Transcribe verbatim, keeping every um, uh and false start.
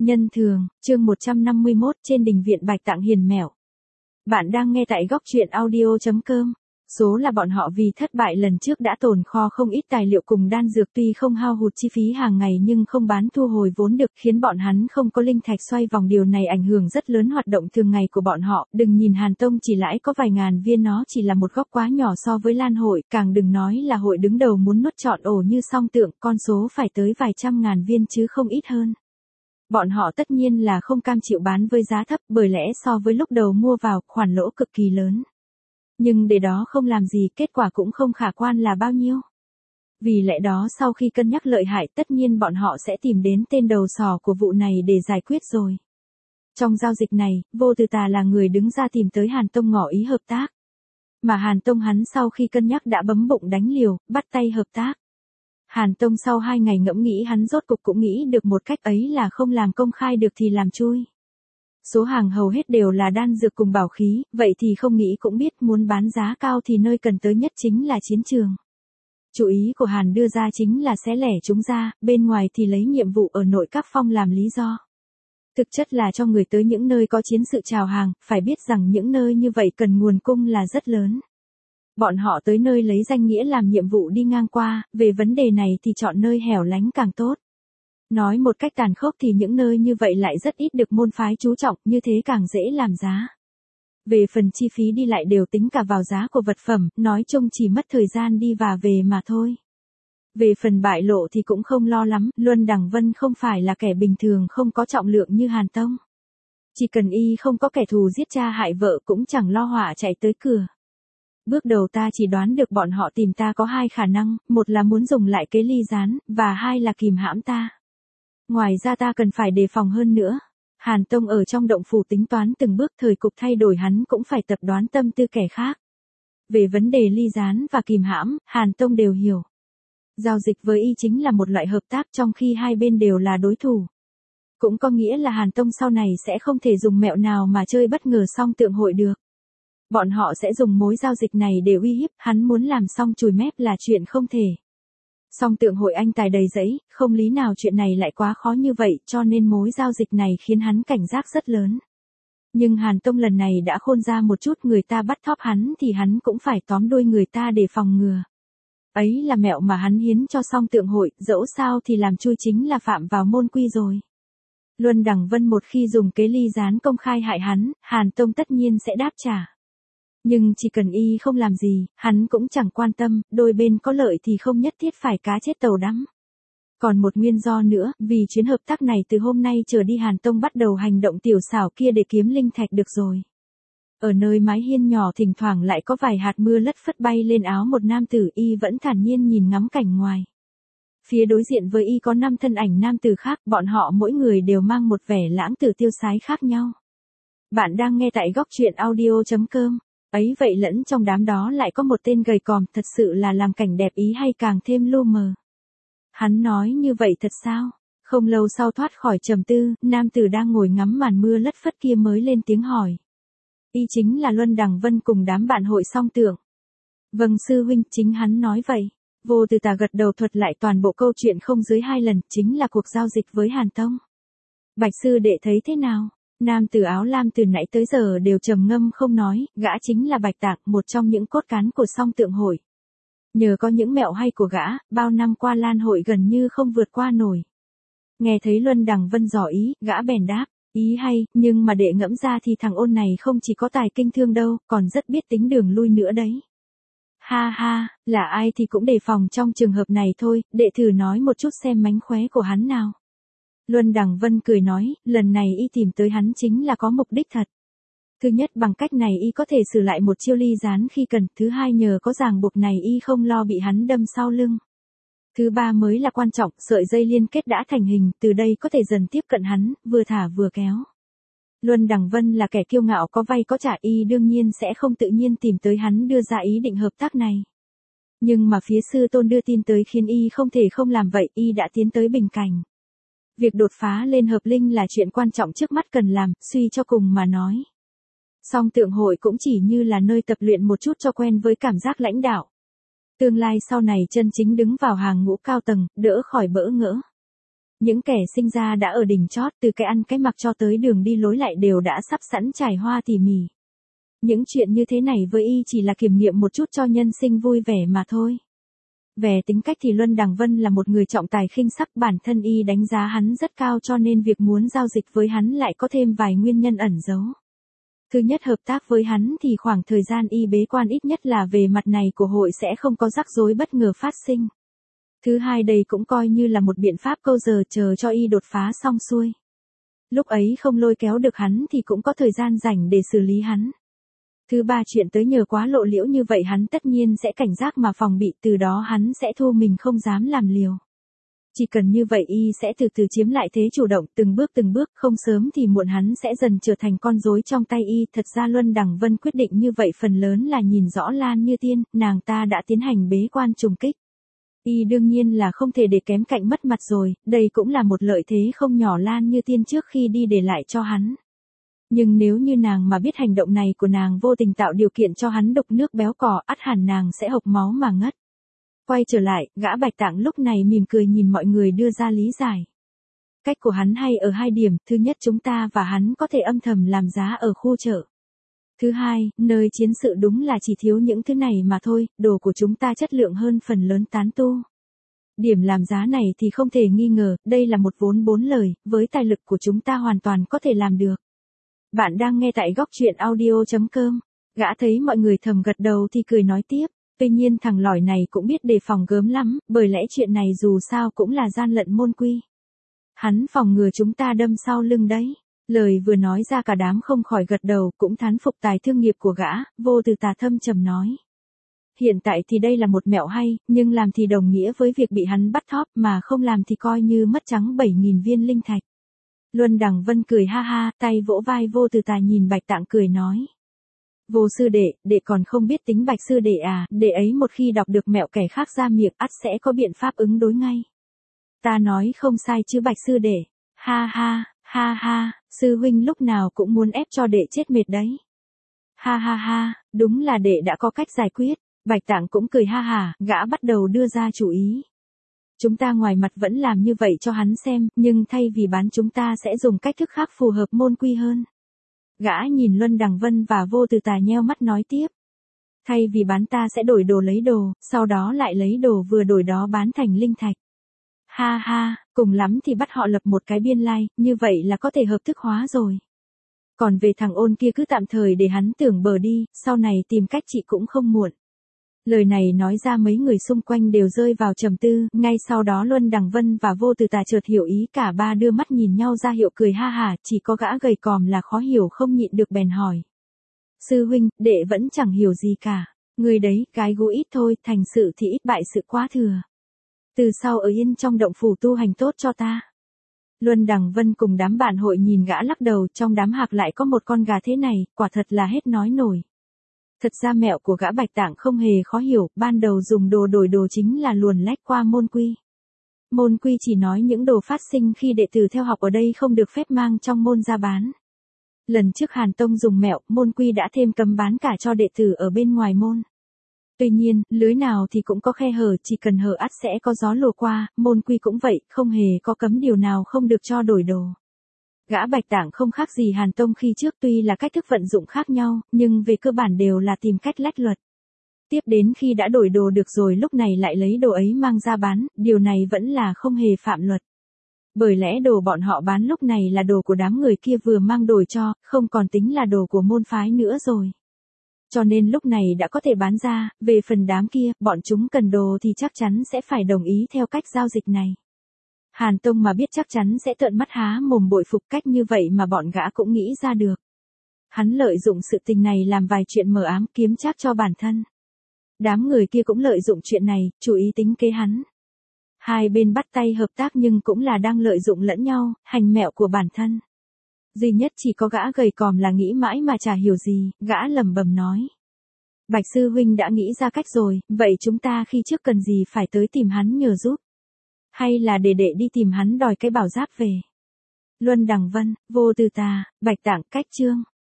Nhân thường, chương một trăm năm mươi mốt trên đình viện Bạch Tạng Hiền Mẹo. Bạn đang nghe tại góc truyện audio.com. Số là bọn họ vì thất bại lần trước đã tồn kho không ít tài liệu cùng đan dược, tuy không hao hụt chi phí hàng ngày nhưng không bán thu hồi vốn được, khiến bọn hắn không có linh thạch xoay vòng, điều này ảnh hưởng rất lớn hoạt động thường ngày của bọn họ. Đừng nhìn Hàn Tông chỉ lãi có vài ngàn viên, nó chỉ là một góc quá nhỏ so với Lan hội, càng đừng nói là hội đứng đầu muốn nuốt trọn ổ như Song Tượng, con số phải tới vài trăm ngàn viên chứ không ít hơn. Bọn họ tất nhiên là không cam chịu bán với giá thấp, bởi lẽ so với lúc đầu mua vào, khoản lỗ cực kỳ lớn. Nhưng để đó không làm gì, kết quả cũng không khả quan là bao nhiêu. Vì lẽ đó sau khi cân nhắc lợi hại, tất nhiên bọn họ sẽ tìm đến tên đầu sỏ của vụ này để giải quyết rồi. Trong giao dịch này, Vô Từ Tà là người đứng ra tìm tới Hàn Tông ngỏ ý hợp tác. Mà Hàn Tông hắn sau khi cân nhắc đã bấm bụng đánh liều, bắt tay hợp tác. Hàn Tông sau hai ngày ngẫm nghĩ, hắn rốt cục cũng nghĩ được một cách, ấy là không làm công khai được thì làm chui. Số hàng hầu hết đều là đan dược cùng bảo khí, vậy thì không nghĩ cũng biết muốn bán giá cao thì nơi cần tới nhất chính là chiến trường. Chủ ý của Hàn đưa ra chính là xé lẻ chúng ra, bên ngoài thì lấy nhiệm vụ ở nội các phong làm lý do. Thực chất là cho người tới những nơi có chiến sự chào hàng, phải biết rằng những nơi như vậy cần nguồn cung là rất lớn. Bọn họ tới nơi lấy danh nghĩa làm nhiệm vụ đi ngang qua, về vấn đề này thì chọn nơi hẻo lánh càng tốt. Nói một cách tàn khốc thì những nơi như vậy lại rất ít được môn phái chú trọng, như thế càng dễ làm giá. Về phần chi phí đi lại đều tính cả vào giá của vật phẩm, nói chung chỉ mất thời gian đi và về mà thôi. Về phần bại lộ thì cũng không lo lắm, Luân Đằng Vân không phải là kẻ bình thường không có trọng lượng như Hàn Tông. Chỉ cần y không có kẻ thù giết cha hại vợ cũng chẳng lo họa chạy tới cửa. Bước đầu ta chỉ đoán được bọn họ tìm ta có hai khả năng, một là muốn dùng lại kế ly gián, và hai là kìm hãm ta. Ngoài ra ta cần phải đề phòng hơn nữa. Hàn Tông ở trong động phủ tính toán từng bước, thời cục thay đổi hắn cũng phải tập đoán tâm tư kẻ khác. Về vấn đề ly gián và kìm hãm, Hàn Tông đều hiểu. Giao dịch với y chính là một loại hợp tác trong khi hai bên đều là đối thủ. Cũng có nghĩa là Hàn Tông sau này sẽ không thể dùng mẹo nào mà chơi bất ngờ Song Tượng hội được. Bọn họ sẽ dùng mối giao dịch này để uy hiếp, hắn muốn làm xong chùi mép là chuyện không thể. Song Tượng hội anh tài đầy dẫy, không lý nào chuyện này lại quá khó như vậy, cho nên mối giao dịch này khiến hắn cảnh giác rất lớn. Nhưng Hàn Tông lần này đã khôn ra một chút, người ta bắt thóp hắn thì hắn cũng phải tóm đuôi người ta để phòng ngừa. Ấy là mẹo mà hắn hiến cho Song Tượng hội, dẫu sao thì làm chui chính là phạm vào môn quy rồi. Luân Đằng Vân một khi dùng kế ly gián công khai hại hắn, Hàn Tông tất nhiên sẽ đáp trả. Nhưng chỉ cần y không làm gì, hắn cũng chẳng quan tâm, đôi bên có lợi thì không nhất thiết phải cá chết tàu đắm. Còn một nguyên do nữa, vì chuyến hợp tác này từ hôm nay trở đi Hàn Tông bắt đầu hành động tiểu xảo kia để kiếm linh thạch được rồi. Ở nơi mái hiên nhỏ thỉnh thoảng lại có vài hạt mưa lất phất bay lên áo một nam tử, y vẫn thản nhiên nhìn ngắm cảnh ngoài. Phía đối diện với y có năm thân ảnh nam tử khác, bọn họ mỗi người đều mang một vẻ lãng tử tiêu sái khác nhau. Bạn đang nghe tại góc truyện audio.com. Ấy vậy lẫn trong đám đó lại có một tên gầy còm, thật sự là làm cảnh đẹp ý hay càng thêm lu mờ. Hắn nói như vậy thật sao? Không lâu sau thoát khỏi trầm tư, nam tử đang ngồi ngắm màn mưa lất phất kia mới lên tiếng hỏi. Y chính là Luân Đằng Vân cùng đám bạn hội Song Tượng. Vâng sư huynh, chính hắn nói vậy. Vô Từ Tà gật đầu thuật lại toàn bộ câu chuyện không dưới hai lần, chính là cuộc giao dịch với Hàn Tông. Bạch sư đệ thấy thế nào? Nam tử áo lam từ nãy tới giờ đều trầm ngâm không nói, gã chính là Bạch Tạng, một trong những cốt cán của Song Tượng hội. Nhờ có những mẹo hay của gã, bao năm qua Lan hội gần như không vượt qua nổi. Nghe thấy Luân Đằng Vân dò ý, gã bèn đáp, ý hay, nhưng mà đệ ngẫm ra thì thằng ôn này không chỉ có tài kinh thương đâu, còn rất biết tính đường lui nữa đấy. Ha ha, là ai thì cũng đề phòng trong trường hợp này thôi, đệ thử nói một chút xem mánh khóe của hắn nào. Luân Đằng Vân cười nói, lần này y tìm tới hắn chính là có mục đích thật. Thứ nhất, bằng cách này y có thể xử lại một chiêu ly gián khi cần, thứ hai, nhờ có ràng buộc này y không lo bị hắn đâm sau lưng. Thứ ba mới là quan trọng, sợi dây liên kết đã thành hình, từ đây có thể dần tiếp cận hắn, vừa thả vừa kéo. Luân Đằng Vân là kẻ kiêu ngạo có vay có trả, y đương nhiên sẽ không tự nhiên tìm tới hắn đưa ra ý định hợp tác này. Nhưng mà phía sư tôn đưa tin tới khiến y không thể không làm vậy, y đã tiến tới bình cảnh. Việc đột phá lên hợp linh là chuyện quan trọng trước mắt cần làm, suy cho cùng mà nói. Song Tượng hội cũng chỉ như là nơi tập luyện một chút cho quen với cảm giác lãnh đạo. Tương lai sau này chân chính đứng vào hàng ngũ cao tầng, đỡ khỏi bỡ ngỡ. Những kẻ sinh ra đã ở đỉnh chót, từ cái ăn cái mặc cho tới đường đi lối lại đều đã sắp sẵn trải hoa tỉ mỉ. Những chuyện như thế này với y chỉ là kiểm nghiệm một chút cho nhân sinh vui vẻ mà thôi. Về tính cách thì Luân Đằng Vân là một người trọng tài khinh sắc, bản thân y đánh giá hắn rất cao cho nên việc muốn giao dịch với hắn lại có thêm vài nguyên nhân ẩn giấu. Thứ nhất, hợp tác với hắn thì khoảng thời gian y bế quan ít nhất là về mặt này của hội sẽ không có rắc rối bất ngờ phát sinh. Thứ hai, đây cũng coi như là một biện pháp câu giờ chờ cho y đột phá xong xuôi. Lúc ấy không lôi kéo được hắn thì cũng có thời gian rảnh để xử lý hắn. Thứ ba, chuyện tới nhờ quá lộ liễu như vậy hắn tất nhiên sẽ cảnh giác mà phòng bị, từ đó hắn sẽ thu mình không dám làm liều. Chỉ cần như vậy y sẽ từ từ chiếm lại thế chủ động, từng bước từng bước, không sớm thì muộn hắn sẽ dần trở thành con rối trong tay y. Thật ra Luân Đằng Vân quyết định như vậy phần lớn là nhìn rõ Lan Như Tiên, nàng ta đã tiến hành bế quan trùng kích. Y đương nhiên là không thể để kém cạnh mất mặt rồi, đây cũng là một lợi thế không nhỏ Lan Như Tiên trước khi đi để lại cho hắn. Nhưng nếu như nàng mà biết hành động này của nàng vô tình tạo điều kiện cho hắn đục nước béo cò, ắt hẳn nàng sẽ hộc máu mà ngất. Quay trở lại, gã Bạch Tạng lúc này mỉm cười nhìn mọi người đưa ra lý giải. Cách của hắn hay ở hai điểm, thứ nhất chúng ta và hắn có thể âm thầm làm giá ở khu chợ. Thứ hai, nơi chiến sự đúng là chỉ thiếu những thứ này mà thôi, đồ của chúng ta chất lượng hơn phần lớn tán tu. Điểm làm giá này thì không thể nghi ngờ, đây là một vốn bốn lời, với tài lực của chúng ta hoàn toàn có thể làm được. Bạn đang nghe tại góc truyện audio chấm com. Gã thấy mọi người thầm gật đầu thì cười nói tiếp. Tuy nhiên thằng lỏi này cũng biết đề phòng gớm lắm, bởi lẽ chuyện này dù sao cũng là gian lận môn quy. Hắn phòng ngừa chúng ta đâm sau lưng đấy. Lời vừa nói ra cả đám không khỏi gật đầu, cũng thán phục tài thương nghiệp của gã. Vô Từ Tà thâm trầm nói. Hiện tại thì đây là một mẹo hay, nhưng làm thì đồng nghĩa với việc bị hắn bắt thóp, mà không làm thì coi như mất trắng bảy nghìn viên linh thạch. Luân Đằng Vân cười ha ha, tay vỗ vai Vô Từ Tà nhìn Bạch Tạng cười nói. Vô sư đệ, đệ còn không biết tính Bạch sư đệ à, đệ ấy một khi đọc được mẹo kẻ khác ra miệng ắt sẽ có biện pháp ứng đối ngay. Ta nói không sai chứ Bạch sư đệ, ha ha, ha ha, sư huynh lúc nào cũng muốn ép cho đệ chết mệt đấy. Ha ha ha, đúng là đệ đã có cách giải quyết, Bạch Tạng cũng cười ha hả, gã bắt đầu đưa ra chủ ý. Chúng ta ngoài mặt vẫn làm như vậy cho hắn xem, nhưng thay vì bán chúng ta sẽ dùng cách thức khác phù hợp môn quy hơn. Gã nhìn Luân Đằng Vân và Vô Từ Tà nheo mắt nói tiếp. Thay vì bán ta sẽ đổi đồ lấy đồ, sau đó lại lấy đồ vừa đổi đó bán thành linh thạch. Ha ha, cùng lắm thì bắt họ lập một cái biên lai, like, như vậy là có thể hợp thức hóa rồi. Còn về thằng Ôn kia cứ tạm thời để hắn tưởng bờ đi, sau này tìm cách trị cũng không muộn. Lời này nói ra mấy người xung quanh đều rơi vào trầm tư, ngay sau đó Luân Đằng Vân và Vô Từ Tà chợt hiểu ý, cả ba đưa mắt nhìn nhau ra hiệu cười ha hả, chỉ có gã gầy còm là khó hiểu không nhịn được bèn hỏi. Sư huynh, đệ vẫn chẳng hiểu gì cả, người đấy, cái gu ít thôi, thành sự thì ít bại sự quá thừa. Từ sau ở yên trong động phủ tu hành tốt cho ta. Luân Đằng Vân cùng đám bạn hội nhìn gã lắc đầu, trong đám hạc lại có một con gà thế này, quả thật là hết nói nổi. Thật ra mẹo của gã Bạch Tạng không hề khó hiểu, ban đầu dùng đồ đổi đồ chính là luồn lách qua môn quy. Môn quy chỉ nói những đồ phát sinh khi đệ tử theo học ở đây không được phép mang trong môn ra bán. Lần trước Hàn Tông dùng mẹo, môn quy đã thêm cấm bán cả cho đệ tử ở bên ngoài môn. Tuy nhiên, lưới nào thì cũng có khe hở, chỉ cần hở ắt sẽ có gió lùa qua, môn quy cũng vậy, không hề có cấm điều nào không được cho đổi đồ. Gã Bạch Tạng không khác gì Hàn Tông khi trước, tuy là cách thức vận dụng khác nhau, nhưng về cơ bản đều là tìm cách lách luật. Tiếp đến khi đã đổi đồ được rồi lúc này lại lấy đồ ấy mang ra bán, điều này vẫn là không hề phạm luật. Bởi lẽ đồ bọn họ bán lúc này là đồ của đám người kia vừa mang đổi cho, không còn tính là đồ của môn phái nữa rồi. Cho nên lúc này đã có thể bán ra, về phần đám kia, bọn chúng cần đồ thì chắc chắn sẽ phải đồng ý theo cách giao dịch này. Hàn Tông mà biết chắc chắn sẽ trợn mắt há mồm bội phục cách như vậy mà bọn gã cũng nghĩ ra được. Hắn lợi dụng sự tình này làm vài chuyện mờ ám kiếm trác cho bản thân. Đám người kia cũng lợi dụng chuyện này, chú ý tính kế hắn. Hai bên bắt tay hợp tác nhưng cũng là đang lợi dụng lẫn nhau, hành mẹo của bản thân. Duy nhất chỉ có gã gầy còm là nghĩ mãi mà chả hiểu gì, gã lẩm bẩm nói. Bạch sư huynh đã nghĩ ra cách rồi, vậy chúng ta khi trước cần gì phải tới tìm hắn nhờ giúp? Hay là để đệ đi tìm hắn đòi cái bảo giáp về? Luân Đằng Vân, Vô Từ Tà, Bạch Tạng, cách chương.